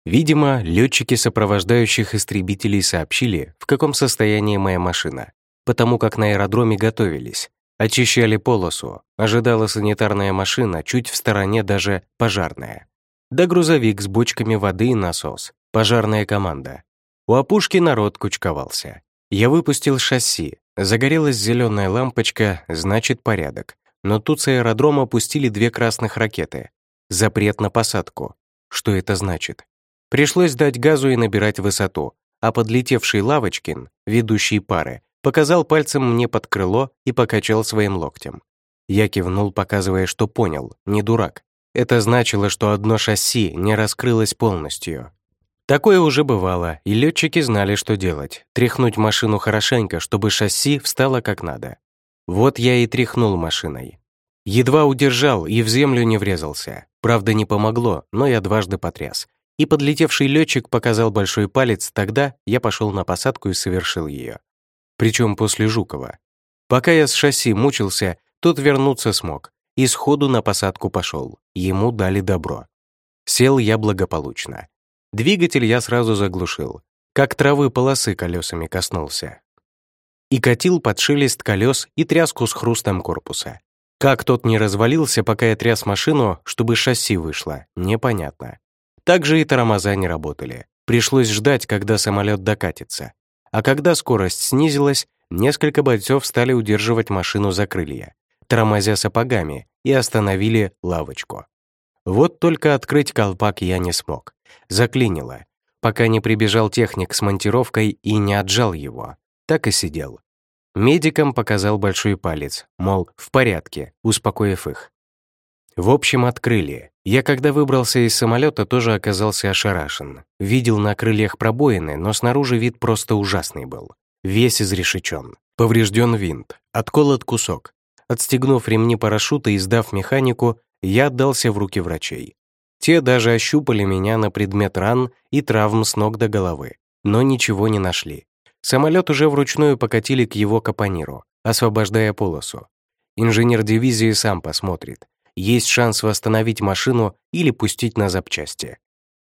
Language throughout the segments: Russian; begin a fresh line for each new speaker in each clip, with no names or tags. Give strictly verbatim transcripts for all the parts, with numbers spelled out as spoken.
Видимо, летчики сопровождающих истребителей сообщили, в каком состоянии моя машина, потому как на аэродроме готовились, очищали полосу, ожидала санитарная машина, чуть в стороне даже пожарная. Да грузовик с бочками воды и насос, пожарная команда. У опушки народ кучковался. Я выпустил шасси, загорелась зеленая лампочка, значит порядок. Но тут с аэродрома пустили две красных ракеты. Запрет на посадку. Что это значит? Пришлось дать газу и набирать высоту, а подлетевший Лавочкин, ведущий пары, показал пальцем мне под крыло и покачал своим локтем. Я кивнул, показывая, что понял, не дурак. Это значило, что одно шасси не раскрылось полностью. Такое уже бывало, и летчики знали, что делать. Тряхнуть машину хорошенько, чтобы шасси встало как надо. Вот я и тряхнул машиной. Едва удержал и в землю не врезался. Правда, не помогло, но я дважды потряс. И подлетевший летчик показал большой палец, тогда я пошел на посадку и совершил ее. Причем после Жукова. Пока я с шасси мучился, тот вернуться смог. И сходу на посадку пошел. Ему дали добро. Сел я благополучно. Двигатель я сразу заглушил. Как травы полосы колесами коснулся. И катил под шелест колес и тряску с хрустом корпуса. Как тот не развалился, пока я тряс машину, чтобы шасси вышло, непонятно. Также и тормоза не работали. Пришлось ждать, когда самолет докатится. А когда скорость снизилась, несколько бойцов стали удерживать машину за крылья, тормозя сапогами, и остановили лавочку. Вот только открыть колпак я не смог. Заклинило. Пока не прибежал техник с монтировкой и не отжал его. Так и сидел. Медикам показал большой палец, мол, в порядке, успокоив их. В общем, открыли. Я, когда выбрался из самолета, тоже оказался ошарашен. Видел на крыльях пробоины, но снаружи вид просто ужасный был. Весь изрешечен. Поврежден винт, отколот кусок. Отстегнув ремни парашюта и сдав механику, я отдался в руки врачей. Те даже ощупали меня на предмет ран и травм с ног до головы, но ничего не нашли. Самолет уже вручную покатили к его капониру, освобождая полосу. Инженер дивизии сам посмотрит. Есть шанс восстановить машину или пустить на запчасти.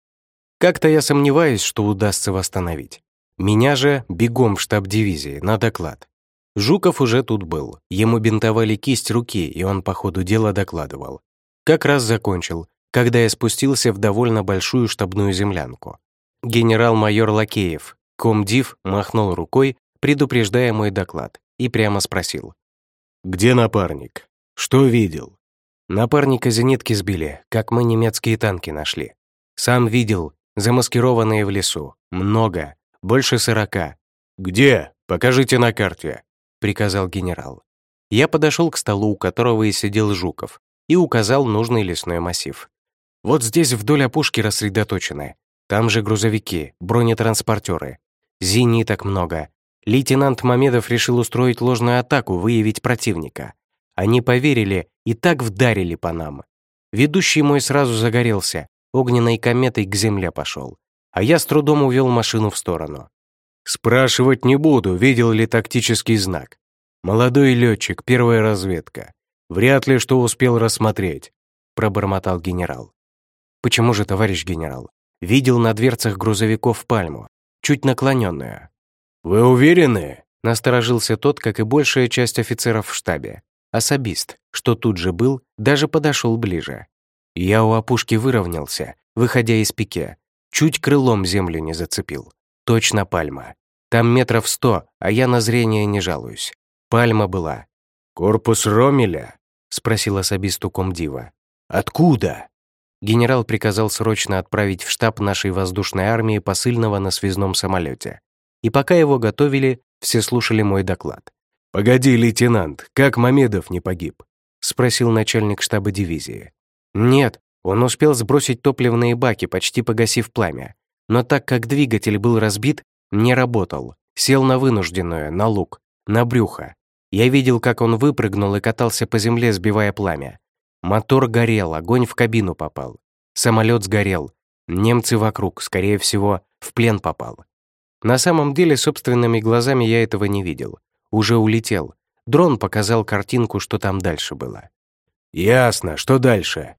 Как-то я сомневаюсь, что удастся восстановить. Меня же бегом в штаб дивизии на доклад. Жуков уже тут был. Ему бинтовали кисть руки, и он по ходу дела докладывал. Как раз закончил, когда я спустился в довольно большую штабную землянку. Генерал-майор Лакеев, комдив, махнул рукой, предупреждая мой доклад, и прямо спросил. «Где напарник? Что видел?» Напарника зенитки сбили, как мы немецкие танки нашли. Сам видел, замаскированные в лесу. Много, больше сорока. «Где? Покажите на карте», — приказал генерал. Я подошел к столу, у которого и сидел Жуков, и указал нужный лесной массив. Вот здесь вдоль опушки рассредоточены. Там же грузовики, бронетранспортеры. Зениток много. Лейтенант Мамедов решил устроить ложную атаку, выявить противника. Они поверили и так вдарили по нам. Ведущий мой сразу загорелся, огненной кометой к земле пошел. А я с трудом увел машину в сторону. «Спрашивать не буду, видел ли тактический знак. Молодой летчик, первая разведка. Вряд ли что успел рассмотреть», — пробормотал генерал. «Почему же, товарищ генерал? Видел на дверцах грузовиков пальму, чуть наклоненную». «Вы уверены?» — насторожился тот, как и большая часть офицеров в штабе. Особист, что тут же был, даже подошел ближе. Я у опушки выровнялся, выходя из пике. Чуть крылом землю не зацепил. Точно пальма. Там метров сто, а я на зрение не жалуюсь. Пальма была. «Корпус Ромеля?» — спросил особист у комдива. «Откуда?» Генерал приказал срочно отправить в штаб нашей воздушной армии посыльного на связном самолете. И пока его готовили, все слушали мой доклад. «Погоди, лейтенант, как Мамедов не погиб?» — спросил начальник штаба дивизии. «Нет, он успел сбросить топливные баки, почти погасив пламя. Но так как двигатель был разбит, не работал. Сел на вынужденную, на лук, на брюхо. Я видел, как он выпрыгнул и катался по земле, сбивая пламя. Мотор горел, огонь в кабину попал. Самолет сгорел. Немцы вокруг, скорее всего, в плен попал. На самом деле, собственными глазами я этого не видел. Уже улетел. Дрон показал картинку, что там дальше было». «Ясно, что дальше?»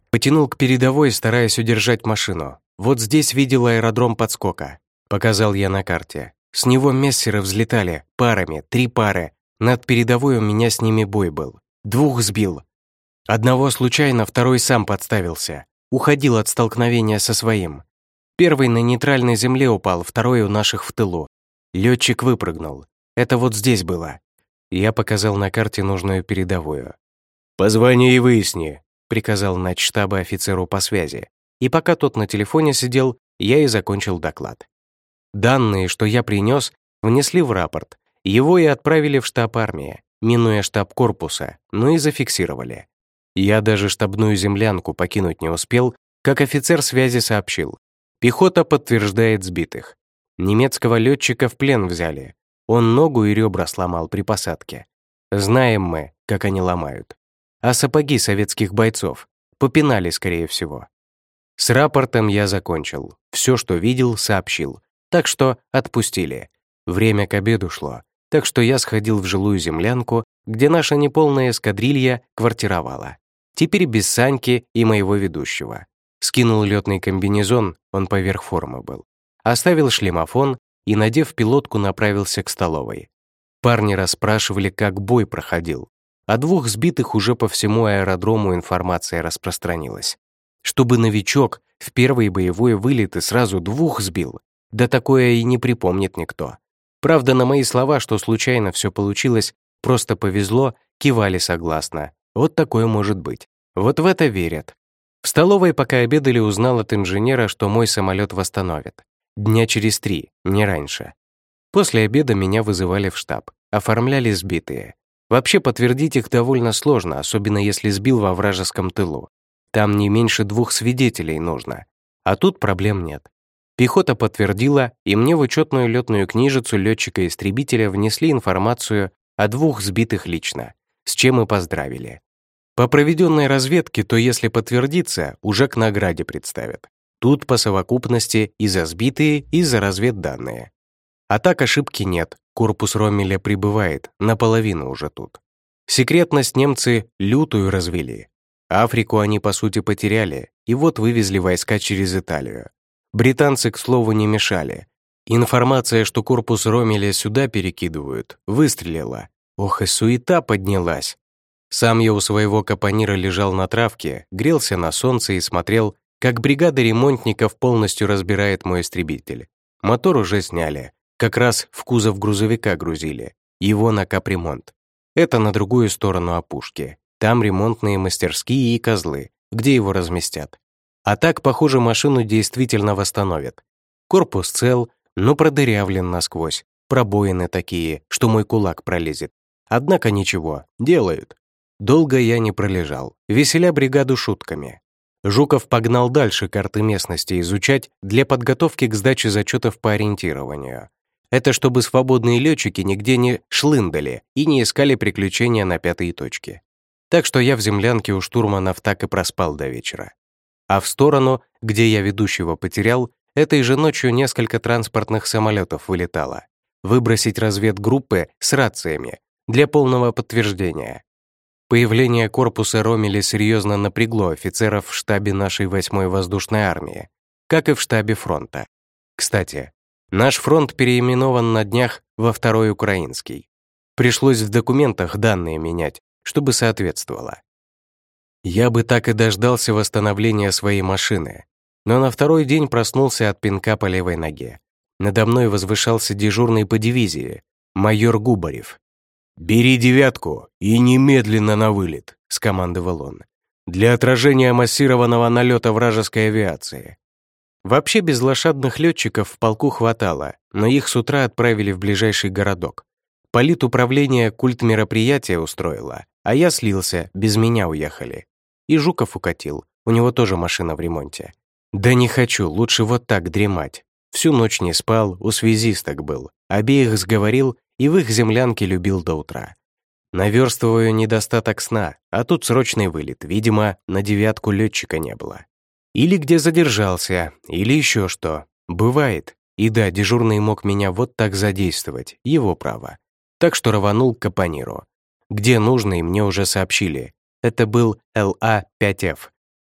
Потянул к передовой, стараясь удержать машину. «Вот здесь видел аэродром подскока», — показал я на карте. «С него мессеры взлетали, парами, три пары. Над передовой у меня с ними бой был. Двух сбил. Одного случайно, второй сам подставился. Уходил от столкновения со своим. Первый на нейтральной земле упал, второй у наших в тылу. Летчик выпрыгнул. Это вот здесь было». Я показал на карте нужную передовую. «Позвони и выясни», — приказал начштаба офицеру по связи. И пока тот на телефоне сидел, я и закончил доклад. Данные, что я принес, внесли в рапорт. Его и отправили в штаб армии, минуя штаб корпуса, но и зафиксировали. Я даже штабную землянку покинуть не успел, как офицер связи сообщил. Пехота подтверждает сбитых. Немецкого летчика в плен взяли. Он ногу и ребра сломал при посадке. Знаем мы, как они ломают. А сапоги советских бойцов попинали, скорее всего. С рапортом я закончил. Все, что видел, сообщил. Так что отпустили. Время к обеду шло, так что я сходил в жилую землянку, где наша неполная эскадрилья квартировала. Теперь без Саньки и моего ведущего. Скинул летный комбинезон, он поверх формы был. Оставил шлемофон и, надев пилотку, направился к столовой. Парни расспрашивали, как бой проходил. О двух сбитых уже по всему аэродрому информация распространилась. Чтобы новичок в первый боевой вылет и сразу двух сбил, да такое и не припомнит никто. Правда, на мои слова, что случайно все получилось, просто повезло, кивали согласно. Вот такое может быть. Вот в это верят. В столовой, пока обедали, узнал от инженера, что мой самолет восстановят. Дня через три, не раньше. После обеда меня вызывали в штаб. Оформляли сбитые. Вообще подтвердить их довольно сложно, особенно если сбил во вражеском тылу. Там не меньше двух свидетелей нужно. А тут проблем нет. Пехота подтвердила, и мне в учетную летную книжицу летчика-истребителя внесли информацию о двух сбитых лично, с чем и поздравили. По проведенной разведке, то если подтвердится, уже к награде представят. Тут по совокупности и за сбитые, и за разведданные. А так ошибки нет, корпус Роммеля прибывает, наполовину уже тут. Секретность немцы лютую развели. Африку они, по сути, потеряли, и вот вывезли войска через Италию. Британцы, к слову, не мешали. Информация, что корпус Роммеля сюда перекидывают, выстрелила. Ох, и суета поднялась. Сам я у своего капонира лежал на травке, грелся на солнце и смотрел, как бригада ремонтников полностью разбирает мой истребитель. Мотор уже сняли, как раз в кузов грузовика грузили, его на капремонт. Это на другую сторону опушки. Там ремонтные мастерские и козлы, где его разместят. А так, похоже, машину действительно восстановят. Корпус цел, но продырявлен насквозь. Пробоины такие, что мой кулак пролезет. Однако ничего, делают. Долго я не пролежал, веселя бригаду шутками. Жуков погнал дальше карты местности изучать для подготовки к сдаче зачетов по ориентированию. Это чтобы свободные летчики нигде не шлындали и не искали приключения на пятые точки. Так что я в землянке у штурманов так и проспал до вечера. А в сторону, где я ведущего потерял, этой же ночью несколько транспортных самолетов вылетало. Выбросить разведгруппы с рациями для полного подтверждения. Появление корпуса Роммеля серьезно напрягло офицеров в штабе нашей восьмой воздушной армии, как и в штабе фронта. Кстати, наш фронт переименован на днях во Второй Украинский. Пришлось в документах данные менять, чтобы соответствовало. Я бы так и дождался восстановления своей машины, но на второй день проснулся от пинка по левой ноге. Надо мной возвышался дежурный по дивизии, майор Губарев. «Бери девятку и немедленно на вылет», — скомандовал он, «для отражения массированного налета вражеской авиации». Вообще безлошадных летчиков в полку хватало, но их с утра отправили в ближайший городок. Политуправление культ мероприятия устроило, а я слился, без меня уехали. И Жуков укатил, у него тоже машина в ремонте. Да не хочу, лучше вот так дремать. Всю ночь не спал, у связисток был, обеих сговорил и в их землянке любил до утра. Наверстываю недостаток сна, а тут срочный вылет, видимо, на девятку летчика не было. Или где задержался, или еще что. Бывает. И да, дежурный мог меня вот так задействовать, его право. Так что рванул к капониру. Где нужный, мне уже сообщили. Это был эл а пять эф.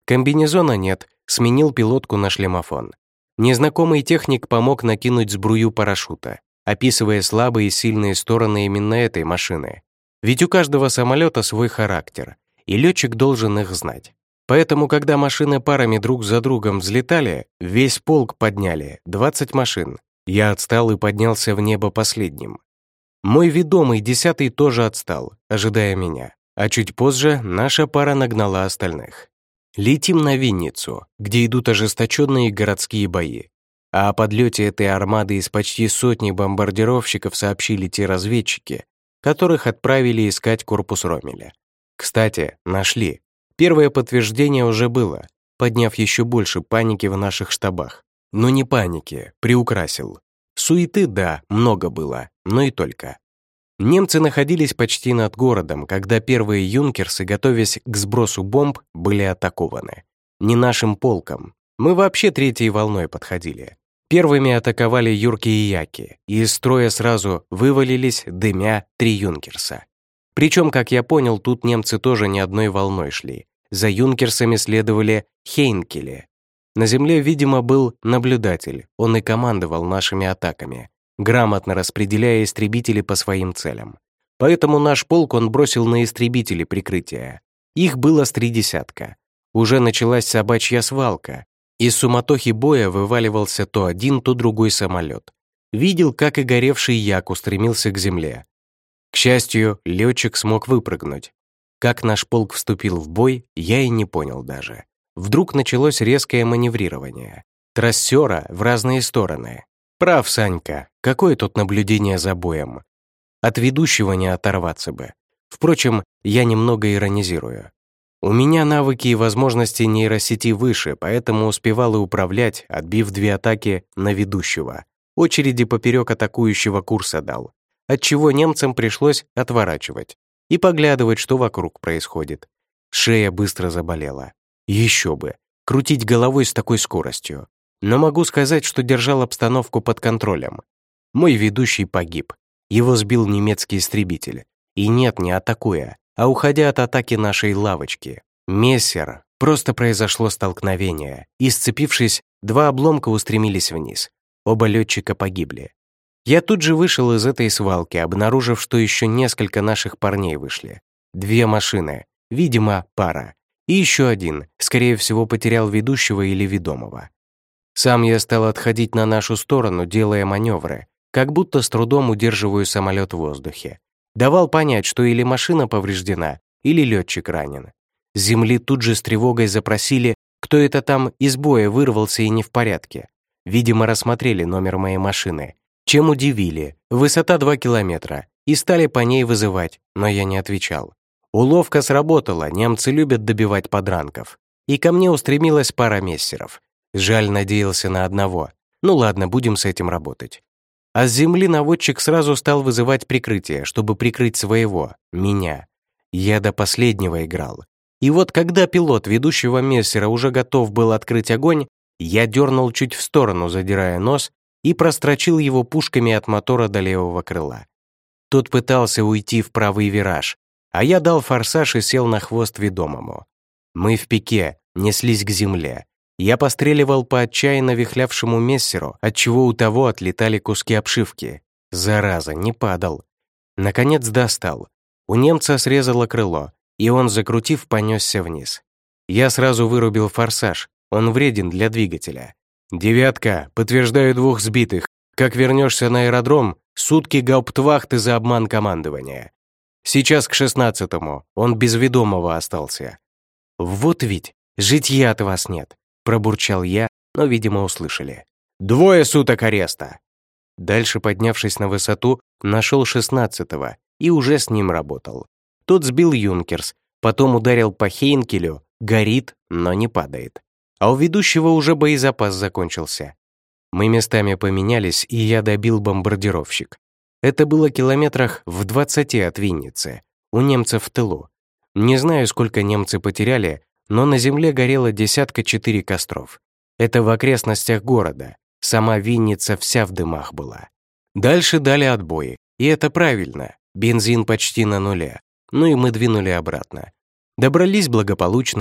Комбинезона нет, сменил пилотку на шлемофон. Незнакомый техник помог накинуть сбрую парашюта, описывая слабые и сильные стороны именно этой машины. Ведь у каждого самолета свой характер, и летчик должен их знать. Поэтому, когда машины парами друг за другом взлетали, весь полк подняли, двадцать машин. Я отстал и поднялся в небо последним. Мой ведомый десятый тоже отстал, ожидая меня, а чуть позже наша пара нагнала остальных. Летим на Винницу, где идут ожесточенные городские бои. А о подлете этой армады из почти сотни бомбардировщиков сообщили те разведчики, которых отправили искать корпус Роммеля. Кстати, нашли. Первое подтверждение уже было, подняв еще больше паники в наших штабах. Но не паники, приукрасил. Суеты, да, много было, но и только. Немцы находились почти над городом, когда первые юнкерсы, готовясь к сбросу бомб, были атакованы. Не нашим полком. Мы вообще третьей волной подходили. Первыми атаковали юрки и яки, и из строя сразу вывалились, дымя, три юнкерса. Причем, как я понял, тут немцы тоже не одной волной шли. За юнкерсами следовали Хейнкели. На земле, видимо, был наблюдатель, он и командовал нашими атаками, грамотно распределяя истребители по своим целям. Поэтому наш полк он бросил на истребители прикрытия. Их было с три десятка. Уже началась собачья свалка. Из суматохи боя вываливался то один, то другой самолет. Видел, как и горевший як устремился к земле. К счастью, летчик смог выпрыгнуть. Как наш полк вступил в бой, я и не понял даже. Вдруг началось резкое маневрирование. Трассера в разные стороны. Прав, Санька, какое тут наблюдение за боем? От ведущего не оторваться бы. Впрочем, я немного иронизирую. У меня навыки и возможности нейросети выше, поэтому успевал и управлять, отбив две атаки на ведущего. Очереди поперек атакующего курса дал, отчего немцам пришлось отворачивать и поглядывать, что вокруг происходит. Шея быстро заболела. Еще бы, крутить головой с такой скоростью. Но могу сказать, что держал обстановку под контролем. Мой ведущий погиб. Его сбил немецкий истребитель. И нет, не атакуя, а уходя от атаки нашей лавочки. Мессер. Просто произошло столкновение, и, сцепившись, два обломка устремились вниз. Оба летчика погибли. Я тут же вышел из этой свалки, обнаружив, что еще несколько наших парней вышли. Две машины, видимо, пара. И еще один, скорее всего, потерял ведущего или ведомого. Сам я стал отходить на нашу сторону, делая маневры, как будто с трудом удерживаю самолет в воздухе. Давал понять, что или машина повреждена, или летчик ранен. С земли тут же с тревогой запросили, кто это там из боя вырвался и не в порядке. Видимо, рассмотрели номер моей машины. Чем удивили, высота два километра, и стали по ней вызывать, но я не отвечал. Уловка сработала, немцы любят добивать подранков. И ко мне устремилась пара мессеров. Жаль, надеялся на одного. Ну ладно, будем с этим работать. А с земли наводчик сразу стал вызывать прикрытие, чтобы прикрыть своего, меня. Я до последнего играл. И вот когда пилот ведущего мессера уже готов был открыть огонь, я дернул чуть в сторону, задирая нос, и прострочил его пушками от мотора до левого крыла. Тот пытался уйти в правый вираж, а я дал форсаж и сел на хвост ведомому. Мы в пике, неслись к земле. Я постреливал по отчаянно вихлявшему мессеру, отчего у того отлетали куски обшивки. Зараза, не падал. Наконец достал. У немца срезало крыло, и он, закрутив, понесся вниз. Я сразу вырубил форсаж, он вреден для двигателя. «Девятка, подтверждаю двух сбитых. Как вернешься на аэродром, сутки гауптвахты за обман командования. Сейчас к шестнадцатому, он без ведомого остался». «Вот ведь, житья от вас нет», — пробурчал я, но, видимо, услышали. «Двое суток ареста». Дальше, поднявшись на высоту, нашел шестнадцатого и уже с ним работал. Тот сбил юнкерс, потом ударил по Хейнкелю, горит, но не падает. А у ведущего уже боезапас закончился. Мы местами поменялись, и я добил бомбардировщик. Это было километрах в двадцати от Винницы, у немцев в тылу. Не знаю, сколько немцы потеряли, но на земле горело десятка четыре костров. Это в окрестностях города. Сама Винница вся в дымах была. Дальше дали отбой, и это правильно. Бензин почти на нуле. Ну и мы двинули обратно. Добрались благополучно,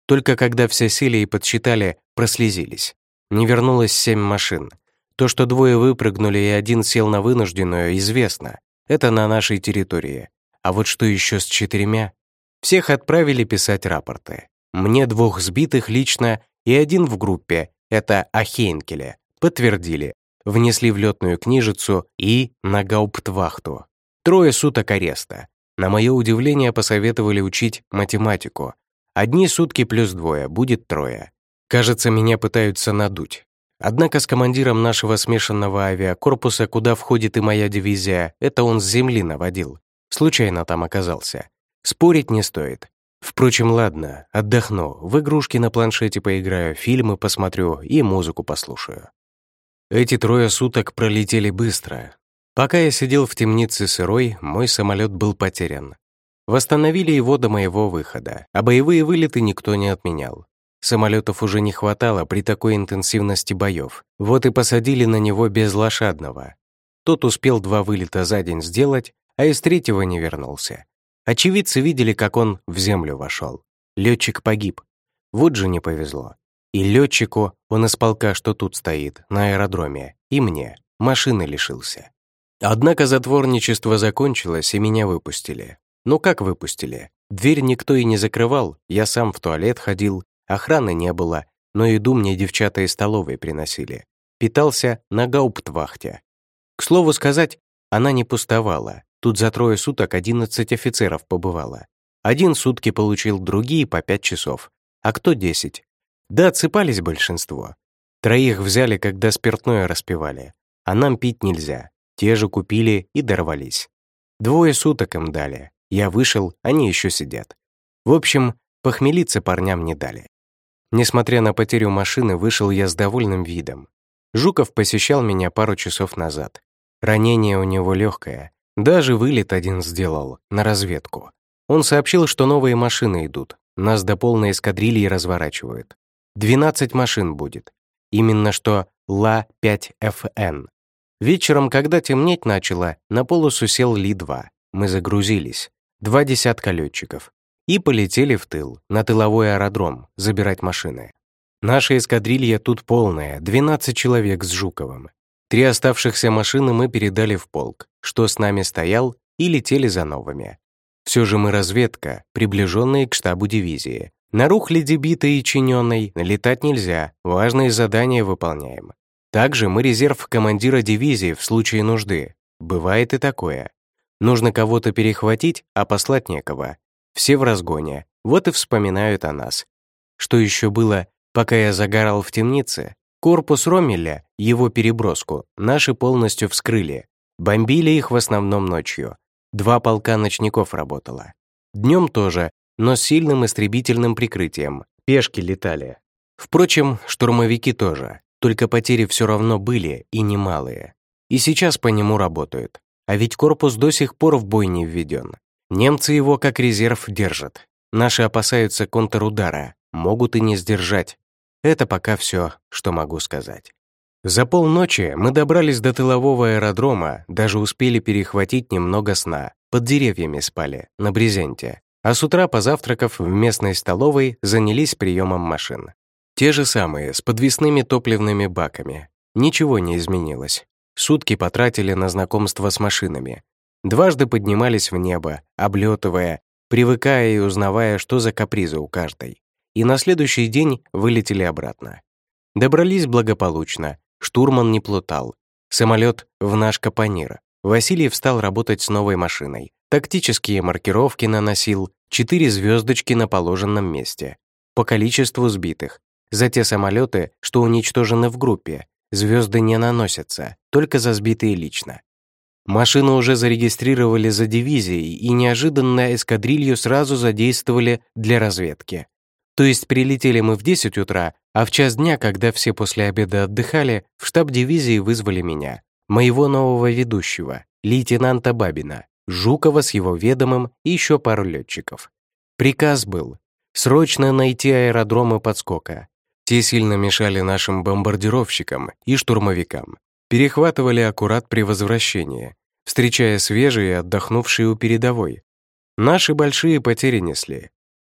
Только когда все сели и подсчитали, прослезились. Не вернулось семь машин. То, что двое выпрыгнули и один сел на вынужденную, известно. Это на нашей территории. А вот что еще с четырьмя? Всех отправили писать рапорты. Мне двух сбитых лично и один в группе, это о Хейнкеле, подтвердили. Внесли в летную книжицу и на гауптвахту. Трое суток ареста. На мое удивление посоветовали учить математику. Одни сутки плюс двое, будет трое. Кажется, меня пытаются надуть. Однако с командиром нашего смешанного авиакорпуса, куда входит и моя дивизия, это он с земли наводил. Случайно там оказался. Спорить не стоит. Впрочем, ладно, отдохну, в игрушки на планшете поиграю, фильмы посмотрю и музыку послушаю. Эти трое суток пролетели быстро. Пока я сидел в темнице сырой, мой самолет был потерян. Восстановили его до моего выхода, а боевые вылеты никто не отменял. Самолетов уже не хватало при такой интенсивности боев, вот и посадили на него безлошадного. Тот успел два вылета за день сделать, а из третьего не вернулся. Очевидцы видели, как он в землю вошел. Летчик погиб. Вот же не повезло. И летчику, он из полка, что тут стоит, на аэродроме, и мне, машины лишился. Однако затворничество закончилось, и меня выпустили. Ну как выпустили? Дверь никто и не закрывал, я сам в туалет ходил, охраны не было, но еду мне девчата из столовой приносили. Питался на гауптвахте. К слову сказать, она не пустовала. Тут за трое суток одиннадцать офицеров побывало. Один сутки получил, другие по пять часов. А кто десять? Да отсыпались большинство. Троих взяли, когда спиртное распивали. А нам пить нельзя. Те же купили и дорвались. Двое суток им дали. Я вышел, они еще сидят. В общем, похмелиться парням не дали. Несмотря на потерю машины, вышел я с довольным видом. Жуков посещал меня пару часов назад. Ранение у него легкое. Даже вылет один сделал, на разведку. Он сообщил, что новые машины идут. Нас до полной эскадрильи разворачивают. двенадцать машин будет. Именно что Ла пять эф эн. Вечером, когда темнеть начало, на полосу сел Ли два. Мы загрузились. Два десятка летчиков. И полетели в тыл, на тыловой аэродром, забирать машины. Наша эскадрилья тут полная, двенадцать человек с Жуковым. Три оставшихся машины мы передали в полк, что с нами стоял, и летели за новыми. Все же мы разведка, приближенные к штабу дивизии. На рухляде битой и чиненной летать нельзя, важные задания выполняем. Также мы резерв командира дивизии в случае нужды. Бывает и такое. Нужно кого-то перехватить, а послать некого. Все в разгоне, вот и вспоминают о нас. Что еще было, пока я загорал в темнице? Корпус Роммеля, его переброску, наши полностью вскрыли. Бомбили их в основном ночью. Два полка ночников работало. Днем тоже, но с сильным истребительным прикрытием. Пешки летали. Впрочем, штурмовики тоже. Только потери все равно были и немалые. И сейчас по нему работают. А ведь корпус до сих пор в бой не введен. Немцы его как резерв держат. Наши опасаются контрудара, могут и не сдержать. Это пока все, что могу сказать. За полночи мы добрались до тылового аэродрома, даже успели перехватить немного сна. Под деревьями спали, на брезенте. А с утра, позавтракав в местной столовой, занялись приемом машин. Те же самые, с подвесными топливными баками. Ничего не изменилось. Сутки потратили на знакомство с машинами. Дважды поднимались в небо, облетывая, привыкая и узнавая, что за капризы у каждой. И на следующий день вылетели обратно. Добрались благополучно, штурман не плутал. Самолет в наш капонир. Васильев стал работать с новой машиной. Тактические маркировки наносил, четыре звездочки на положенном месте. По количеству сбитых. За те самолеты, что уничтожены в группе, звезды не наносятся, только за сбитые лично. Машину уже зарегистрировали за дивизией и неожиданно эскадрилью сразу задействовали для разведки. То есть прилетели мы в десять утра, а в час дня, когда все после обеда отдыхали, в штаб дивизии вызвали меня, моего нового ведущего, лейтенанта Бабина, Жукова с его ведомым и еще пару летчиков. Приказ был срочно найти аэродромы подскока. Те сильно мешали нашим бомбардировщикам и штурмовикам. Перехватывали аккурат при возвращении, встречая свежие, отдохнувшие у передовой. Наши большие потери несли.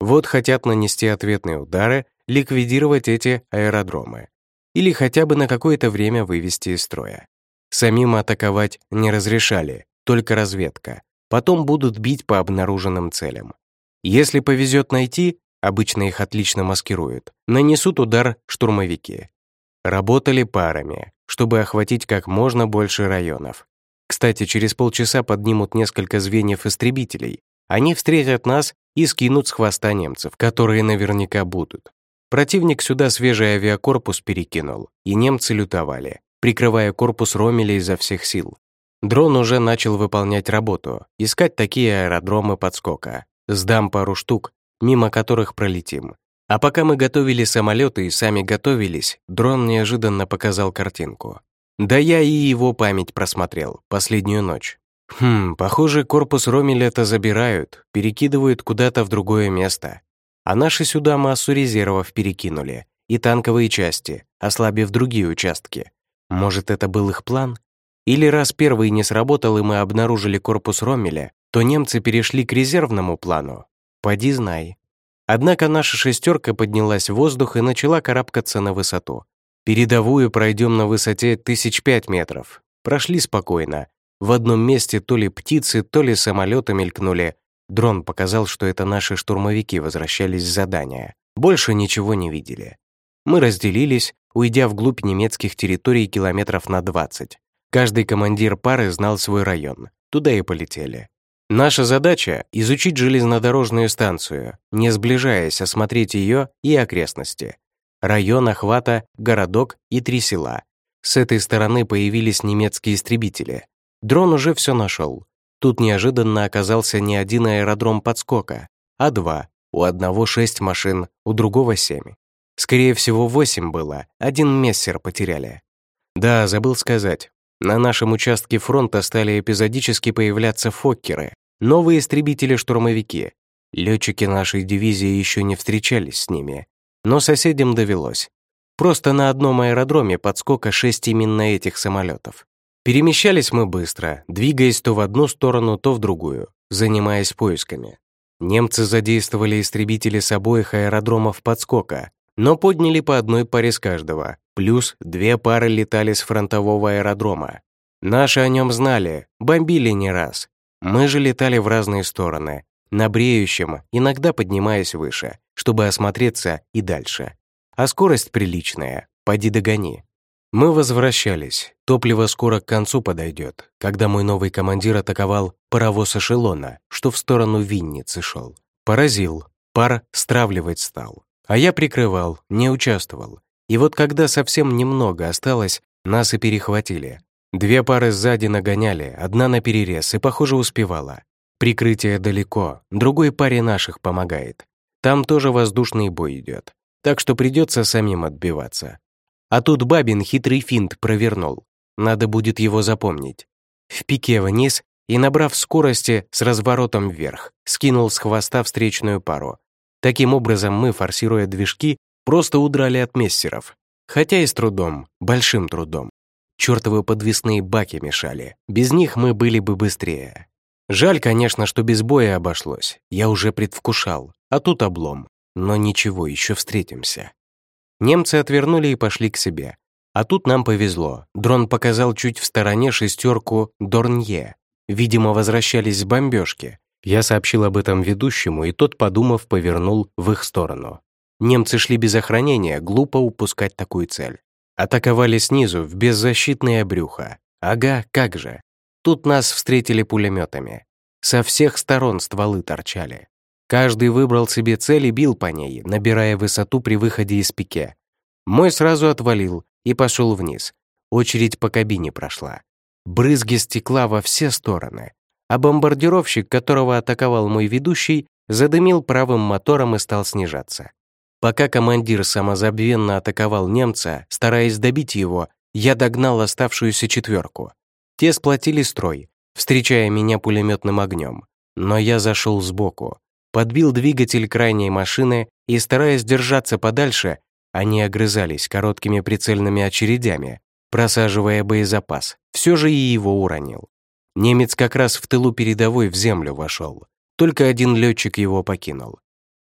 Вот хотят нанести ответные удары, ликвидировать эти аэродромы. Или хотя бы на какое-то время вывести из строя. Самим атаковать не разрешали, только разведка. Потом будут бить по обнаруженным целям. Если повезет найти, обычно их отлично маскируют, нанесут удар штурмовики. Работали парами, чтобы охватить как можно больше районов. Кстати, через полчаса поднимут несколько звеньев истребителей. Они встретят нас и скинут с хвоста немцев, которые наверняка будут. Противник сюда свежий авиакорпус перекинул, и немцы лютовали, прикрывая корпус Роммеля изо всех сил. Дрон уже начал выполнять работу, искать такие аэродромы подскока. Сдам пару штук, мимо которых пролетим. А пока мы готовили самолеты и сами готовились, дрон неожиданно показал картинку. Да я и его память просмотрел, последнюю ночь. Хм, похоже, корпус Роммеля-то забирают, перекидывают куда-то в другое место. А наши сюда массу резервов перекинули, и танковые части, ослабив другие участки. Может, это был их план? Или раз первый не сработал, и мы обнаружили корпус Роммеля, то немцы перешли к резервному плану? Поди знай. Однако наша шестерка поднялась в воздух и начала карабкаться на высоту. Передовую пройдем на высоте тысяч пять метров. Прошли спокойно. В одном месте то ли птицы, то ли самолеты мелькнули. Дрон показал, что это наши штурмовики возвращались с задания. Больше ничего не видели. Мы разделились, уйдя вглубь немецких территорий километров на двадцать. Каждый командир пары знал свой район. Туда и полетели. Наша задача — изучить железнодорожную станцию, не сближаясь, осмотреть ее и окрестности. Район охвата, городок и три села. С этой стороны появились немецкие истребители. Дрон уже все нашел. Тут неожиданно оказался не один аэродром подскока, а два. У одного шесть машин, у другого семь. Скорее всего, восемь было, один мессер потеряли. Да, забыл сказать. На нашем участке фронта стали эпизодически появляться фоккеры, новые истребители-штурмовики. Летчики нашей дивизии еще не встречались с ними, но соседям довелось. Просто на одном аэродроме подскока шесть именно этих самолетов. Перемещались мы быстро, двигаясь то в одну сторону, то в другую, занимаясь поисками. Немцы задействовали истребители с обоих аэродромов подскока, но подняли по одной паре с каждого, плюс две пары летали с фронтового аэродрома. Наши о нем знали, бомбили не раз. Мы же летали в разные стороны, на бреющем, иногда поднимаясь выше, чтобы осмотреться и дальше. А скорость приличная, поди догони. Мы возвращались, топливо скоро к концу подойдет, когда мой новый командир атаковал паровоз эшелона, что в сторону Винницы шел. Поразил, пар стравливать стал. А я прикрывал, не участвовал. И вот когда совсем немного осталось, нас и перехватили. Две пары сзади нагоняли, одна наперерез, и, похоже, успевала. Прикрытие далеко, другой паре наших помогает. Там тоже воздушный бой идет, так что придется самим отбиваться. А тут Бабин хитрый финт провернул. Надо будет его запомнить. В пике вниз и, набрав скорости, с разворотом вверх, скинул с хвоста встречную пару. Таким образом, мы, форсируя движки, просто удрали от мессеров. Хотя и с трудом, большим трудом. Чёртовы подвесные баки мешали. Без них мы были бы быстрее. Жаль, конечно, что без боя обошлось. Я уже предвкушал. А тут облом. Но ничего, еще встретимся. Немцы отвернули и пошли к себе. А тут нам повезло. Дрон показал чуть в стороне шестерку Дорнье. Видимо, возвращались с бомбежки. Я сообщил об этом ведущему, и тот, подумав, повернул в их сторону. Немцы шли без охранения, глупо упускать такую цель. Атаковали снизу, в беззащитное брюхо. Ага, как же. Тут нас встретили пулеметами. Со всех сторон стволы торчали. Каждый выбрал себе цель и бил по ней, набирая высоту при выходе из пике. Мой сразу отвалил и пошел вниз. Очередь по кабине прошла. Брызги стекла во все стороны. А бомбардировщик, которого атаковал мой ведущий, задымил правым мотором и стал снижаться. Пока командир самозабвенно атаковал немца, стараясь добить его, я догнал оставшуюся четверку. Те сплотили строй, встречая меня пулеметным огнем. Но я зашел сбоку, подбил двигатель крайней машины и, стараясь держаться подальше, они огрызались короткими прицельными очередями, просаживая боезапас. Все же и его уронил. Немец как раз в тылу передовой в землю вошел. Только один летчик его покинул.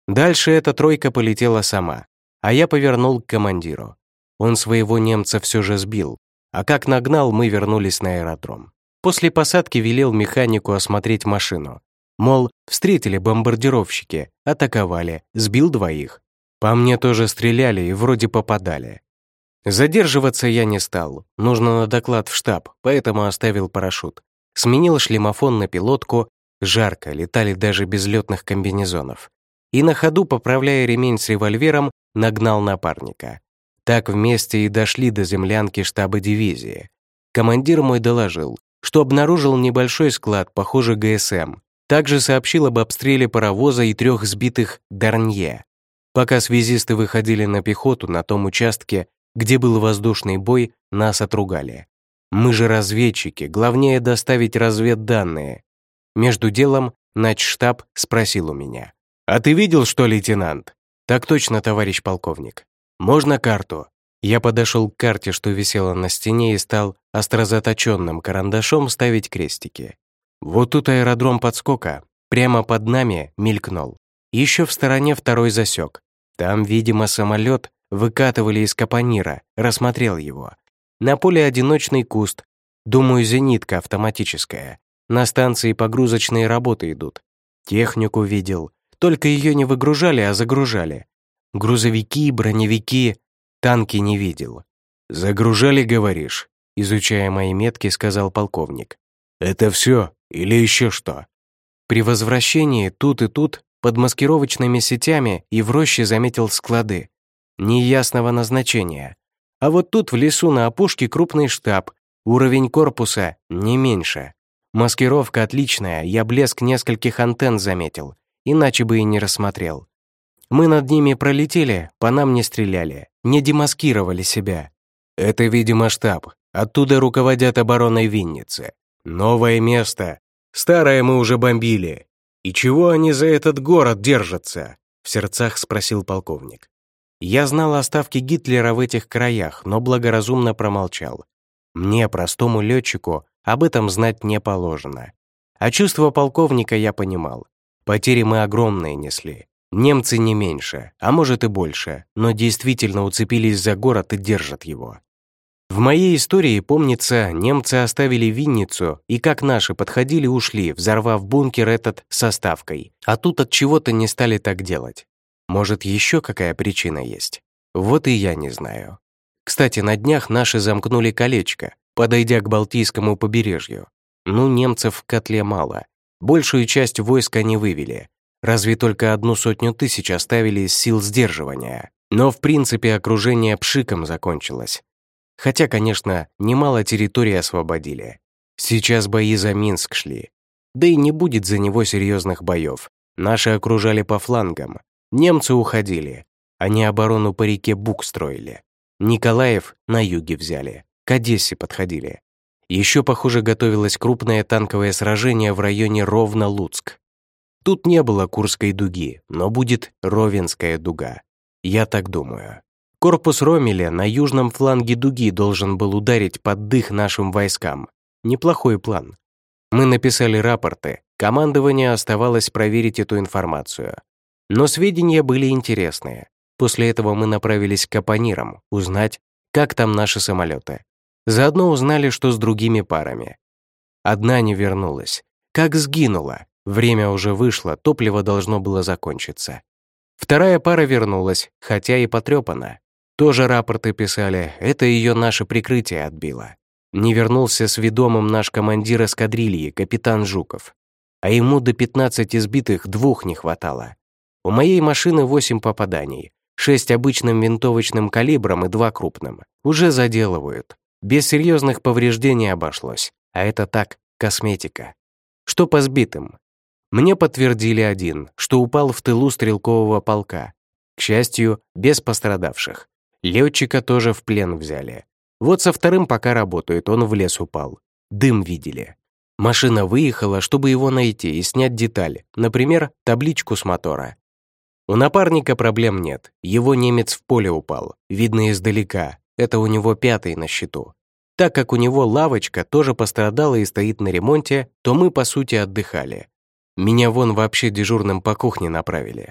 Дальше эта тройка полетела сама, а я повернул к командиру. Он своего немца все же сбил, а как нагнал, мы вернулись на аэродром. После посадки велел механику осмотреть машину. Мол, встретили бомбардировщики, атаковали, сбил двоих. По мне тоже стреляли и вроде попадали. Задерживаться я не стал, нужно на доклад в штаб, поэтому оставил парашют. Сменил шлемофон на пилотку, жарко, летали даже без летных комбинезонов. И на ходу, поправляя ремень с револьвером, нагнал напарника. Так вместе и дошли до землянки штаба дивизии. Командир мой доложил, что обнаружил небольшой склад, похоже, ГСМ. Также сообщил об обстреле паровоза и трех сбитых «Дарнье». Пока связисты выходили на пехоту на том участке, где был воздушный бой, нас отругали. Мы же разведчики, главнее доставить разведданные. Между делом начштаб спросил у меня: «А ты видел, что, лейтенант?» «Так точно, товарищ полковник». «Можно карту?» Я подошел к карте, что висела на стене, и стал острозаточенным карандашом ставить крестики. Вот тут аэродром подскока, прямо под нами мелькнул. Еще в стороне второй засек. Там, видимо, самолет выкатывали из капонира, рассмотрел его. На поле одиночный куст. Думаю, зенитка автоматическая. На станции погрузочные работы идут. Технику видел. Только ее не выгружали, а загружали. Грузовики, броневики, танки не видел. «Загружали, говоришь?» Изучая мои метки, сказал полковник. «Это все или еще что?» При возвращении тут и тут под маскировочными сетями и в роще заметил склады. Неясного назначения. А вот тут в лесу на опушке крупный штаб, уровень корпуса не меньше. Маскировка отличная, я блеск нескольких антенн заметил, иначе бы и не рассмотрел. Мы над ними пролетели, по нам не стреляли, не демаскировали себя. Это, видимо, штаб, оттуда руководят обороной Винницы. Новое место, старое мы уже бомбили. И чего они за этот город держатся? В сердцах спросил полковник. Я знал о ставке Гитлера в этих краях, но благоразумно промолчал. Мне, простому летчику, об этом знать не положено. А чувства полковника я понимал. Потери мы огромные несли. Немцы не меньше, а может и больше, но действительно уцепились за город и держат его. В моей истории, помнится, немцы оставили Винницу, и как наши подходили, ушли, взорвав бункер этот со ставкой. А тут от чего-то не стали так делать. Может, еще какая причина есть? Вот и я не знаю. Кстати, на днях наши замкнули колечко, подойдя к Балтийскому побережью. Ну, немцев в котле мало. Большую часть войск они вывели. Разве только одну сотню тысяч оставили из сил сдерживания. Но, в принципе, окружение пшиком закончилось. Хотя, конечно, немало территорий освободили. Сейчас бои за Минск шли. Да и не будет за него серьезных боев. Наши окружали по флангам. Немцы уходили. Они оборону по реке Буг строили. Николаев на юге взяли. К Одессе подходили. Еще, похоже, готовилось крупное танковое сражение в районе Ровно-Луцк. Тут не было Курской дуги, но будет Ровенская дуга. Я так думаю. Корпус Роммеля на южном фланге дуги должен был ударить под дых нашим войскам. Неплохой план. Мы написали рапорты, командованию оставалось проверить эту информацию. Но сведения были интересные. После этого мы направились к капонирам, узнать, как там наши самолеты. Заодно узнали, что с другими парами. Одна не вернулась. Как сгинула. Время уже вышло, топливо должно было закончиться. Вторая пара вернулась, хотя и потрепана. Тоже рапорты писали, это ее наше прикрытие отбило. Не вернулся с ведомым наш командир эскадрильи, капитан Жуков. А ему до пятнадцати сбитых двух не хватало. У моей машины восемь попаданий, шесть обычным винтовочным калибром и два крупным. Уже заделывают. Без серьезных повреждений обошлось. А это так, косметика. Что по сбитым? Мне подтвердили один, что упал в тылу стрелкового полка. К счастью, без пострадавших. Летчика тоже в плен взяли. Вот со вторым пока работает, он в лес упал. Дым видели. Машина выехала, чтобы его найти и снять деталь, например, табличку с мотора. У напарника проблем нет, его немец в поле упал, видно издалека, это у него пятый на счету. Так как у него лавочка тоже пострадала и стоит на ремонте, то мы, по сути, отдыхали. Меня вон вообще дежурным по кухне направили.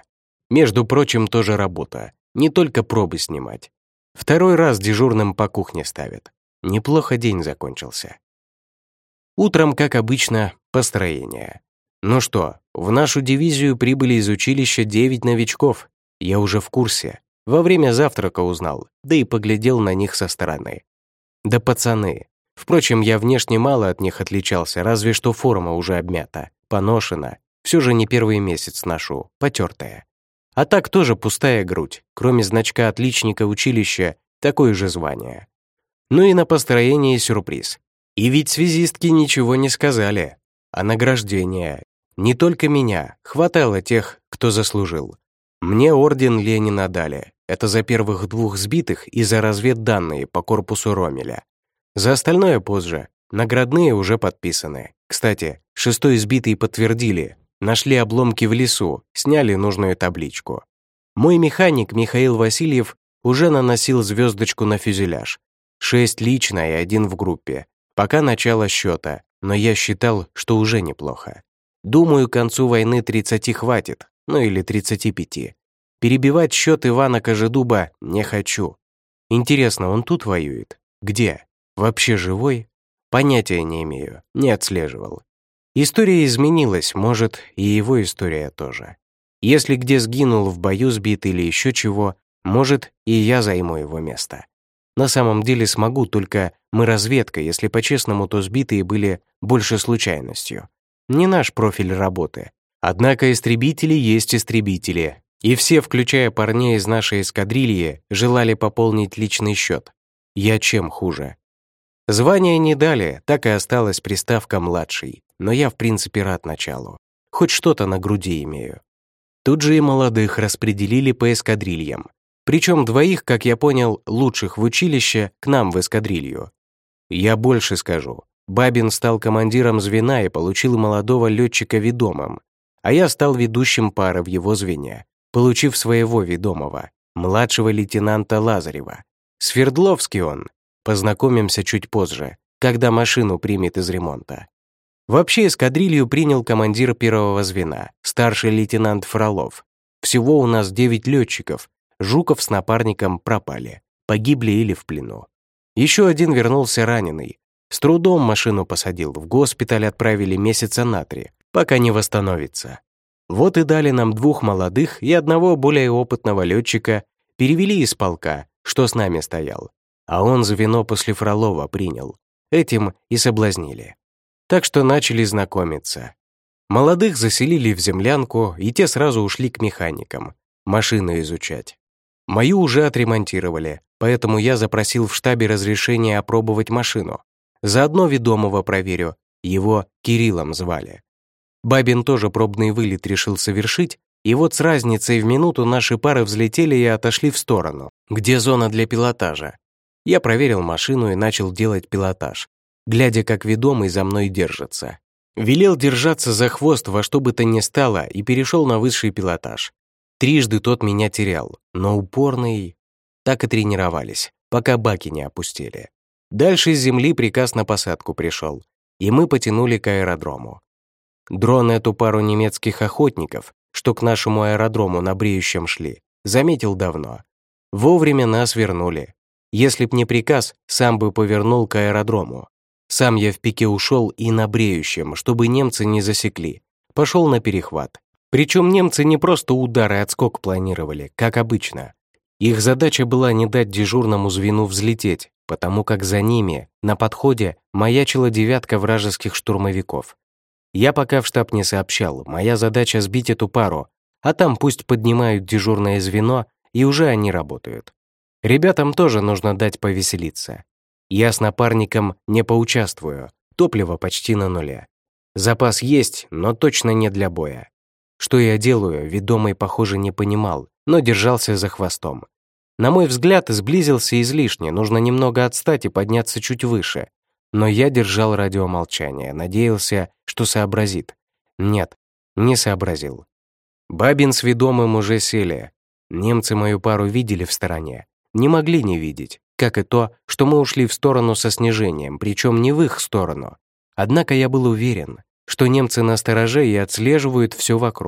Между прочим, тоже работа. Не только пробы снимать. Второй раз дежурным по кухне ставят. Неплохо день закончился. Утром, как обычно, построение. Ну что, в нашу дивизию прибыли из училища девять новичков. Я уже в курсе. Во время завтрака узнал, да и поглядел на них со стороны. Да пацаны. Впрочем, я внешне мало от них отличался, разве что форма уже обмята, поношена. Все же не первый месяц ношу, потертая. А так тоже пустая грудь, кроме значка отличника училища, такое же звание. Ну и на построении сюрприз. И ведь связистки ничего не сказали. А награждение. Не только меня, хватало тех, кто заслужил. Мне орден Ленина дали. Это за первых двух сбитых и за разведданные по корпусу Ромеля. За остальное позже. Наградные уже подписаны. Кстати, шестой сбитый подтвердили. Нашли обломки в лесу, сняли нужную табличку. Мой механик Михаил Васильев уже наносил звездочку на фюзеляж. Шесть лично и один в группе. Пока начало счета, но я считал, что уже неплохо. Думаю, к концу войны тридцати хватит, ну или тридцати пяти. Перебивать счет Ивана Кожедуба не хочу. Интересно, он тут воюет? Где? Вообще живой? Понятия не имею, не отслеживал. История изменилась, может, и его история тоже. Если где сгинул в бою сбит или еще чего, может, и я займу его место. На самом деле смогу, только мы разведка, если по-честному, то сбитые были больше случайностью. Не наш профиль работы. Однако истребители есть истребители, и все, включая парней из нашей эскадрильи, желали пополнить личный счет. Я чем хуже? Звание не дали, так и осталась приставка «младший», но я в принципе рад началу. Хоть что-то на груди имею. Тут же и молодых распределили по эскадрильям. Причем двоих, как я понял, лучших в училище, к нам в эскадрилью. Я больше скажу. Бабин стал командиром звена и получил молодого летчика ведомым, а я стал ведущим пары в его звене, получив своего ведомого, младшего лейтенанта Лазарева. Свердловский он. Познакомимся чуть позже, когда машину примет из ремонта. Вообще эскадрилью принял командир первого звена, старший лейтенант Фролов. Всего у нас девять летчиков. Жуков с напарником пропали, погибли или в плену. Еще один вернулся раненый. С трудом машину посадил, в госпиталь отправили месяца на три, пока не восстановится. Вот и дали нам двух молодых и одного более опытного летчика, перевели из полка, что с нами стоял. А он звено после Фролова принял. Этим и соблазнили. Так что начали знакомиться. Молодых заселили в землянку, и те сразу ушли к механикам, машины изучать. Мою уже отремонтировали, поэтому я запросил в штабе разрешение опробовать машину. Заодно ведомого проверю, его Кириллом звали. Бабин тоже пробный вылет решил совершить, и вот с разницей в минуту наши пары взлетели и отошли в сторону, где зона для пилотажа. Я проверил машину и начал делать пилотаж, глядя, как ведомый за мной держится. Велел держаться за хвост во что бы то ни стало и перешел на высший пилотаж. Трижды тот меня терял, но упорный. Так и тренировались, пока баки не опустили. Дальше с земли приказ на посадку пришел, и мы потянули к аэродрому. Дрон эту пару немецких охотников, что к нашему аэродрому на бреющем шли, заметил давно. Вовремя нас вернули. Если б не приказ, сам бы повернул к аэродрому. Сам я в пике ушел и на бреющем, чтобы немцы не засекли. Пошел на перехват. Причем немцы не просто удар и отскок планировали, как обычно. Их задача была не дать дежурному звену взлететь, потому как за ними, на подходе, маячила девятка вражеских штурмовиков. Я пока в штаб не сообщал, моя задача сбить эту пару, а там пусть поднимают дежурное звено, и уже они работают. Ребятам тоже нужно дать повеселиться. Я с напарником не поучаствую, топливо почти на нуле. Запас есть, но точно не для боя. Что я делаю, ведомый, похоже, не понимал, но держался за хвостом. На мой взгляд, сблизился излишне, нужно немного отстать и подняться чуть выше. Но я держал радиомолчание, надеялся, что сообразит. Нет, не сообразил. Бабин с ведомым уже сели. Немцы мою пару видели в стороне. Не могли не видеть, как и то, что мы ушли в сторону со снижением, причем не в их сторону. Однако я был уверен, что немцы настороже и отслеживают все вокруг.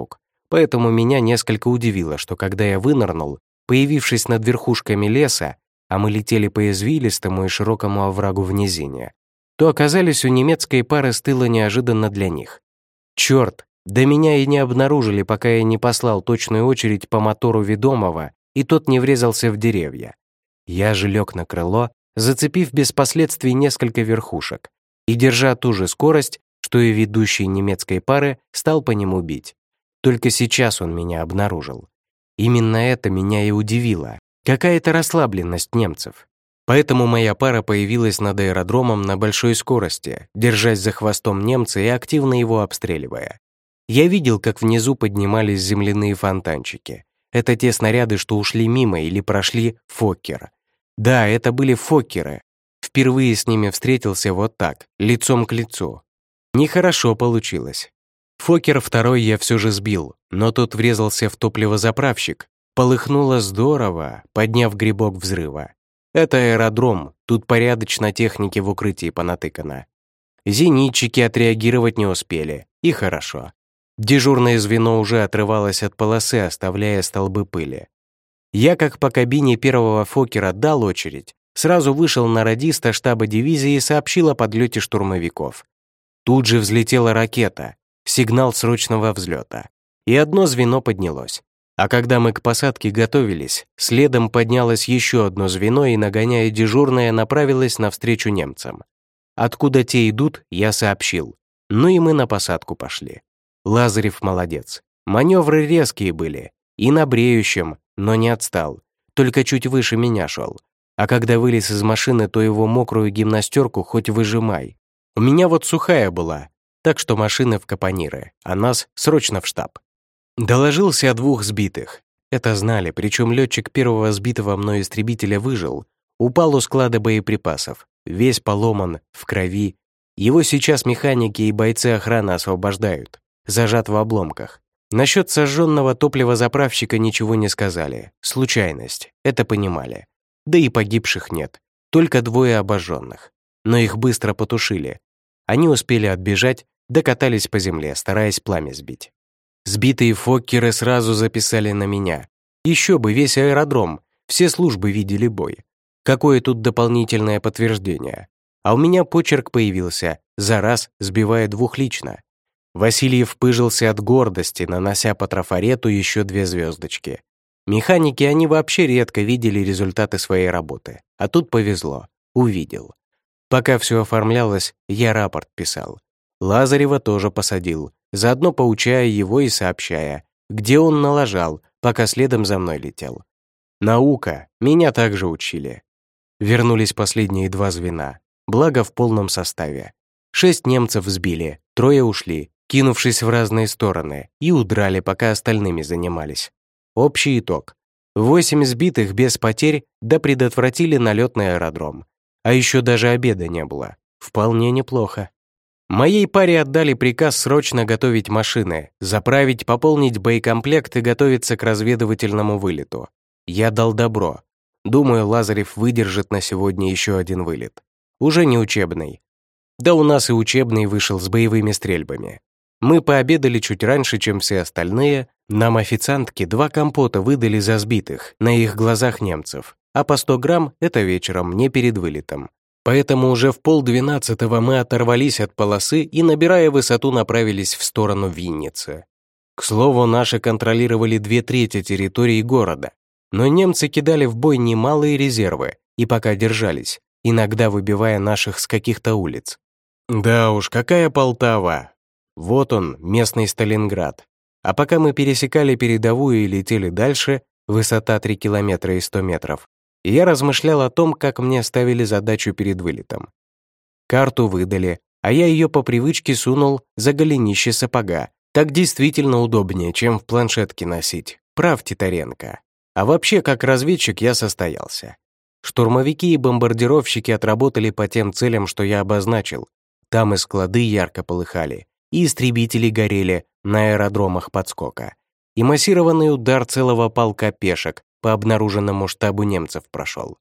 Поэтому меня несколько удивило, что когда я вынырнул, появившись над верхушками леса, а мы летели по извилистому и широкому оврагу в низине, то оказались у немецкой пары с тыла неожиданно для них. Черт, да меня и не обнаружили, пока я не послал точную очередь по мотору ведомого, и тот не врезался в деревья. Я же лег на крыло, зацепив без последствий несколько верхушек, и, держа ту же скорость, что и ведущий немецкой пары, стал по нему бить. Только сейчас он меня обнаружил. Именно это меня и удивило. Какая-то расслабленность немцев. Поэтому моя пара появилась над аэродромом на большой скорости, держась за хвостом немца и активно его обстреливая. Я видел, как внизу поднимались земляные фонтанчики. Это те снаряды, что ушли мимо или прошли Фоккер. Да, это были Фоккеры. Впервые с ними встретился вот так, лицом к лицу. Нехорошо получилось. Фоккер второй я все же сбил, но тот врезался в топливозаправщик. Полыхнуло здорово, подняв грибок взрыва. Это аэродром, тут порядочно техники в укрытии понатыкано. Зенитчики отреагировать не успели, и хорошо. Дежурное звено уже отрывалось от полосы, оставляя столбы пыли. Я, как по кабине первого Фоккера дал очередь, сразу вышел на радиста штаба дивизии и сообщил о подлете штурмовиков. Тут же взлетела ракета, сигнал срочного взлета, и одно звено поднялось. А когда мы к посадке готовились, следом поднялось еще одно звено и, нагоняя дежурное, направилось навстречу немцам. Откуда те идут, я сообщил. Ну и мы на посадку пошли. Лазарев молодец. Маневры резкие были. И на бреющем, но не отстал. Только чуть выше меня шел. А когда вылез из машины, то его мокрую гимнастерку хоть выжимай. У меня вот сухая была, так что машины в капониры, а нас срочно в штаб. Доложился о двух сбитых. Это знали, причем летчик первого сбитого мной истребителя выжил. Упал у склада боеприпасов, весь поломан, в крови. Его сейчас механики и бойцы охраны освобождают, зажат в обломках. Насчет сожженного топливозаправщика ничего не сказали. Случайность, это понимали. Да и погибших нет, только двое обожженных. Но их быстро потушили. Они успели отбежать, докатались по земле, стараясь пламя сбить. Сбитые Фоккеры сразу записали на меня. Еще бы весь аэродром, все службы видели бой. Какое тут дополнительное подтверждение? А у меня почерк появился, за раз сбивая двух лично. Васильев пыжился от гордости, нанося по трафарету еще две звездочки. Механики, они вообще редко видели результаты своей работы. А тут повезло, увидел. Пока все оформлялось, я рапорт писал. Лазарева тоже посадил, заодно поучая его и сообщая, где он налажал, пока следом за мной летел. Наука, меня также учили. Вернулись последние два звена, благо в полном составе. Шесть немцев сбили, трое ушли, кинувшись в разные стороны, и удрали, пока остальными занимались. Общий итог. Восемь сбитых без потерь, да предотвратили налет на аэродром. А еще даже обеда не было. Вполне неплохо. Моей паре отдали приказ срочно готовить машины, заправить, пополнить боекомплект и готовиться к разведывательному вылету. Я дал добро. Думаю, Лазарев выдержит на сегодня еще один вылет. Уже не учебный. Да у нас и учебный вышел с боевыми стрельбами. Мы пообедали чуть раньше, чем все остальные. Нам официантки два компота выдали за сбитых, на их глазах немцев. А по сто грамм — это вечером, не перед вылетом. Поэтому уже в полдвенадцатого мы оторвались от полосы и, набирая высоту, направились в сторону Винницы. К слову, наши контролировали две трети территории города, но немцы кидали в бой немалые резервы и пока держались, иногда выбивая наших с каких-то улиц. Да уж, какая Полтава! Вот он, местный Сталинград. А пока мы пересекали передовую и летели дальше, высота три километра и сто метров, и я размышлял о том, как мне ставили задачу перед вылетом. Карту выдали, а я ее по привычке сунул за голенище сапога. Так действительно удобнее, чем в планшетке носить. Прав Титаренко. А вообще, как разведчик я состоялся. Штурмовики и бомбардировщики отработали по тем целям, что я обозначил. Там и склады ярко полыхали, и истребители горели на аэродромах подскока. И массированный удар целого полка пешек по обнаруженному штабу немцев прошел.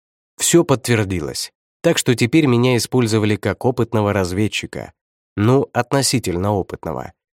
Все подтвердилось, так что теперь меня использовали как опытного разведчика. Ну, относительно опытного.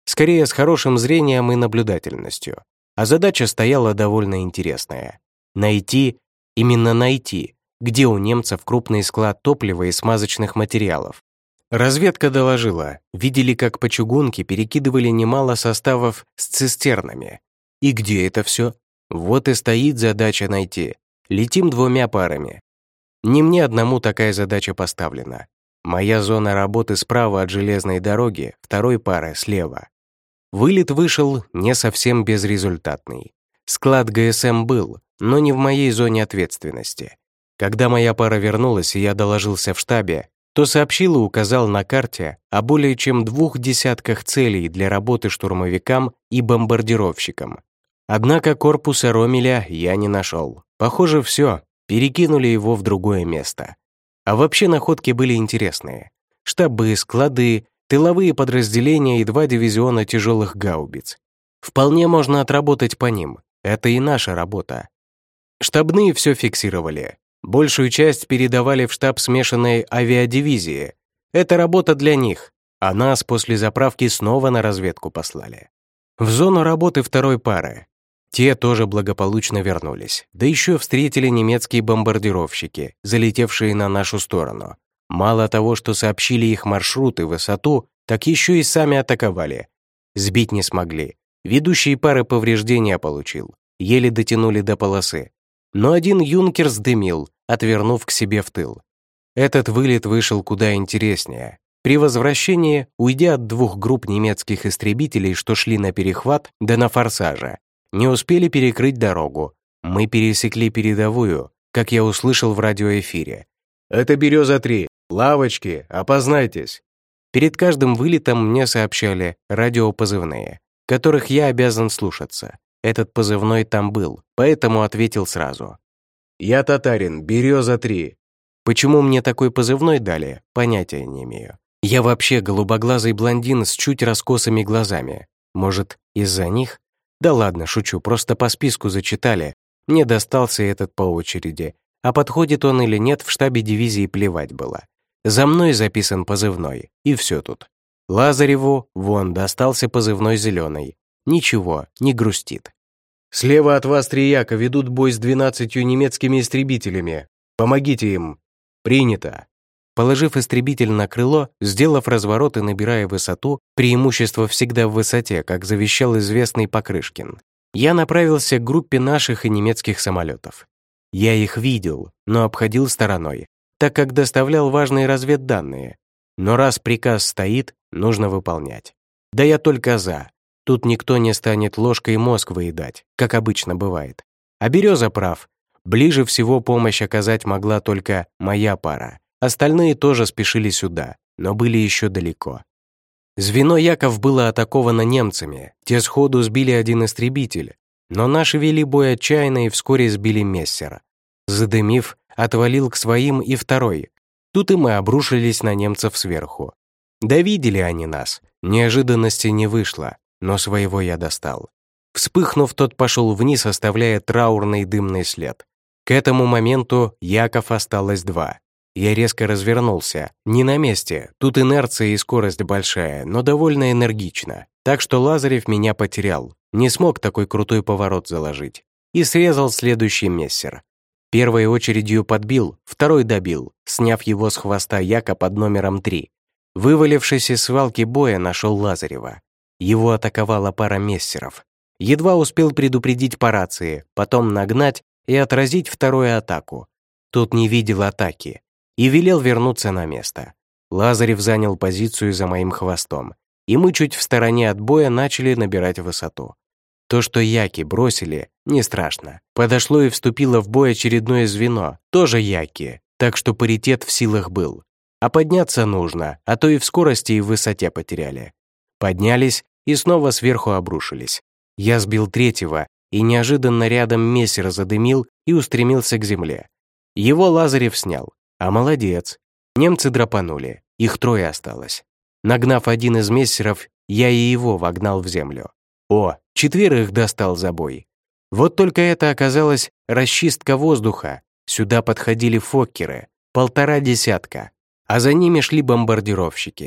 Скорее, с хорошим зрением и наблюдательностью. А задача стояла довольно интересная. Найти, именно найти, где у немцев крупный склад топлива и смазочных материалов. Разведка доложила, видели, как по чугунке перекидывали немало составов с цистернами. И где это все? Вот и стоит задача найти. Летим двумя парами. Не мне одному такая задача поставлена. Моя зона работы справа от железной дороги, второй пары слева. Вылет вышел не совсем безрезультатный. Склад ГСМ был, но не в моей зоне ответственности. Когда моя пара вернулась и я доложился в штабе, то сообщил и указал на карте о более чем двух десятках целей для работы штурмовикам и бомбардировщикам. Однако корпуса Ромеля я не нашел. Похоже, все, перекинули его в другое место. А вообще находки были интересные. Штабы, склады, тыловые подразделения и два дивизиона тяжелых гаубиц. Вполне можно отработать по ним. Это и наша работа. Штабные все фиксировали. Большую часть передавали в штаб смешанной авиадивизии. Это работа для них, а нас после заправки снова на разведку послали. В зону работы второй пары. Те тоже благополучно вернулись. Да еще встретили немецкие бомбардировщики, залетевшие на нашу сторону. Мало того, что сообщили их маршрут и высоту, так еще и сами атаковали. Сбить не смогли. Ведущие пары повреждения получил. Еле дотянули до полосы. Но один юнкер сдымил, отвернув к себе в тыл. Этот вылет вышел куда интереснее. При возвращении, уйдя от двух групп немецких истребителей, что шли на перехват, да на форсаже, не успели перекрыть дорогу. Мы пересекли передовую, как я услышал в радиоэфире. «Это Береза-три. Лавочки, опознайтесь». Перед каждым вылетом мне сообщали радиопозывные, которых я обязан слушаться. Этот позывной там был, поэтому ответил сразу. «Я татарин, Береза-три». Почему мне такой позывной дали, понятия не имею. Я вообще голубоглазый блондин с чуть раскосыми глазами. Может, из-за них? Да ладно, шучу, просто по списку зачитали. Мне достался этот по очереди. А подходит он или нет, в штабе дивизии плевать было. За мной записан позывной, и все тут. Лазареву, вон, достался позывной зеленый. Ничего, не грустит. «Слева от вас три яка ведут бой с двенадцатью немецкими истребителями. Помогите им». «Принято». Положив истребитель на крыло, сделав разворот и набирая высоту, преимущество всегда в высоте, как завещал известный Покрышкин, я направился к группе наших и немецких самолетов. Я их видел, но обходил стороной, так как доставлял важные разведданные. Но раз приказ стоит, нужно выполнять. Да я только за. Тут никто не станет ложкой мозг выедать, как обычно бывает. А Береза прав. Ближе всего помощь оказать могла только моя пара. Остальные тоже спешили сюда, но были еще далеко. Звено Яков было атаковано немцами, те сходу сбили один истребитель, но наши вели бой отчаянно и вскоре сбили мессера. Задымив, отвалил к своим и второй. Тут и мы обрушились на немцев сверху. Да видели они нас, неожиданности не вышло, но своего я достал. Вспыхнув, тот пошел вниз, оставляя траурный дымный след. К этому моменту Яков осталось два. Я резко развернулся. Не на месте, тут инерция и скорость большая, но довольно энергично. Так что Лазарев меня потерял. Не смог такой крутой поворот заложить. И срезал следующий мессер. Первой очередью подбил, второй добил, сняв его с хвоста Яка под номером три. Вывалившись из свалки боя, нашел Лазарева. Его атаковала пара мессеров. Едва успел предупредить по рации, потом нагнать и отразить вторую атаку. Тот не видел атаки и велел вернуться на место. Лазарев занял позицию за моим хвостом, и мы чуть в стороне от боя начали набирать высоту. То, что яки бросили, не страшно. Подошло и вступило в бой очередное звено, тоже яки, так что паритет в силах был. А подняться нужно, а то и в скорости и в высоте потеряли. Поднялись и снова сверху обрушились. Я сбил третьего, и неожиданно рядом мессер задымил и устремился к земле. Его Лазарев снял. А молодец. Немцы драпанули, их трое осталось. Нагнав один из мессеров, я и его вогнал в землю. О, четверых достал за бой. Вот только это оказалась расчистка воздуха. Сюда подходили фоккеры, полтора десятка, а за ними шли бомбардировщики.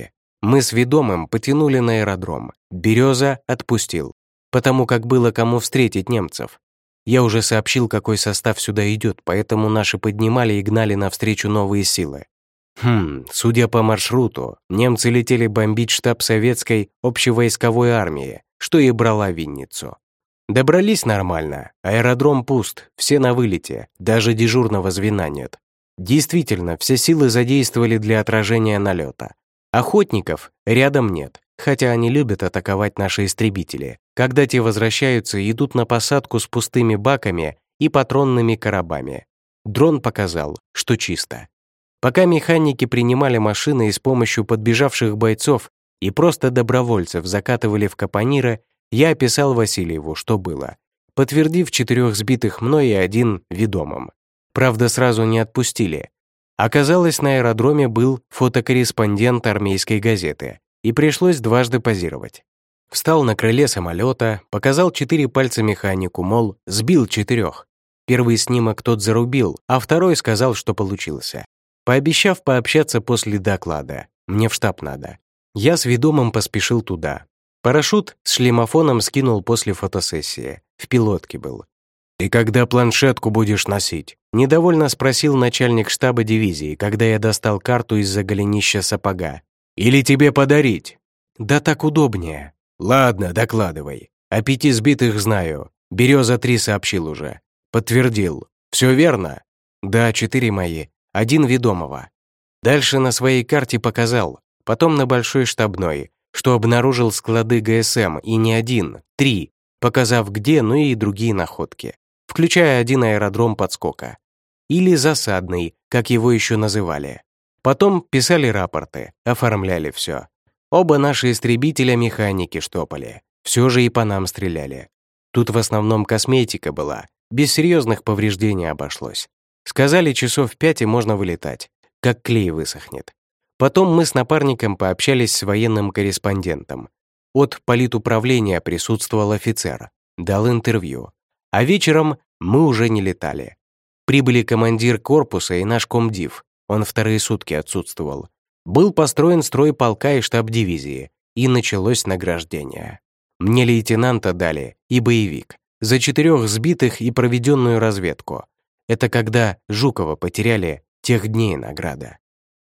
Мы с ведомым потянули на аэродром. Береза отпустил, потому как было кому встретить немцев. Я уже сообщил, какой состав сюда идет, поэтому наши поднимали и гнали навстречу новые силы. Хм, судя по маршруту, немцы летели бомбить штаб советской общевойсковой армии, что и брала Винницу. Добрались нормально, аэродром пуст, все на вылете, даже дежурного звена нет. Действительно, все силы задействовали для отражения налета. Охотников рядом нет, хотя они любят атаковать наши истребители, когда те возвращаются и идут на посадку с пустыми баками и патронными коробами. Дрон показал, что чисто. Пока механики принимали машины и с помощью подбежавших бойцов и просто добровольцев закатывали в капониры, я описал Васильеву, что было, подтвердив четырех сбитых мной и один ведомым. Правда, сразу не отпустили. Оказалось, на аэродроме был фотокорреспондент армейской газеты, и пришлось дважды позировать. Встал на крыле самолета, показал четыре пальца механику, мол, сбил четырех. Первый снимок тот зарубил, а второй сказал, что получился. Пообещав пообщаться после доклада, мне в штаб надо. Я с ведомым поспешил туда. Парашют с шлемофоном скинул после фотосессии. В пилотке был. «И когда планшетку будешь носить?» Недовольно спросил начальник штаба дивизии, когда я достал карту из-за голенища сапога. «Или тебе подарить?» «Да так удобнее». «Ладно, докладывай. О пяти сбитых знаю. Береза-три сообщил уже. Подтвердил. Все верно?» «Да, четыре мои. Один ведомого». Дальше на своей карте показал, потом на большой штабной, что обнаружил склады ГСМ и не один, три, показав где, ну и другие находки, включая один аэродром подскока. Или засадный, как его еще называли. Потом писали рапорты, оформляли все. Оба наши истребителя механики штопали, все же и по нам стреляли. Тут в основном косметика была, без серьезных повреждений обошлось. Сказали, часов пять и можно вылетать, как клей высохнет. Потом мы с напарником пообщались с военным корреспондентом. От политуправления присутствовал офицер, дал интервью. А вечером мы уже не летали. Прибыли командир корпуса и наш комдив, он вторые сутки отсутствовал. Был построен строй полка и штаб дивизии, и началось награждение. Мне лейтенанта дали и боевик за четырех сбитых и проведенную разведку. Это когда Жукова потеряли, тех дней награда.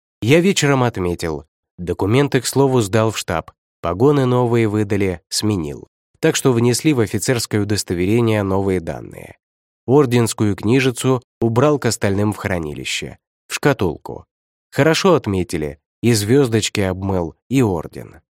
Я вечером отметил. Документы, к слову, сдал в штаб. Погоны новые выдали, сменил. Так что внесли в офицерское удостоверение новые данные. Орденскую книжицу убрал к остальным в хранилище. В шкатулку. Хорошо отметили. И звездочки обмыл, и орден.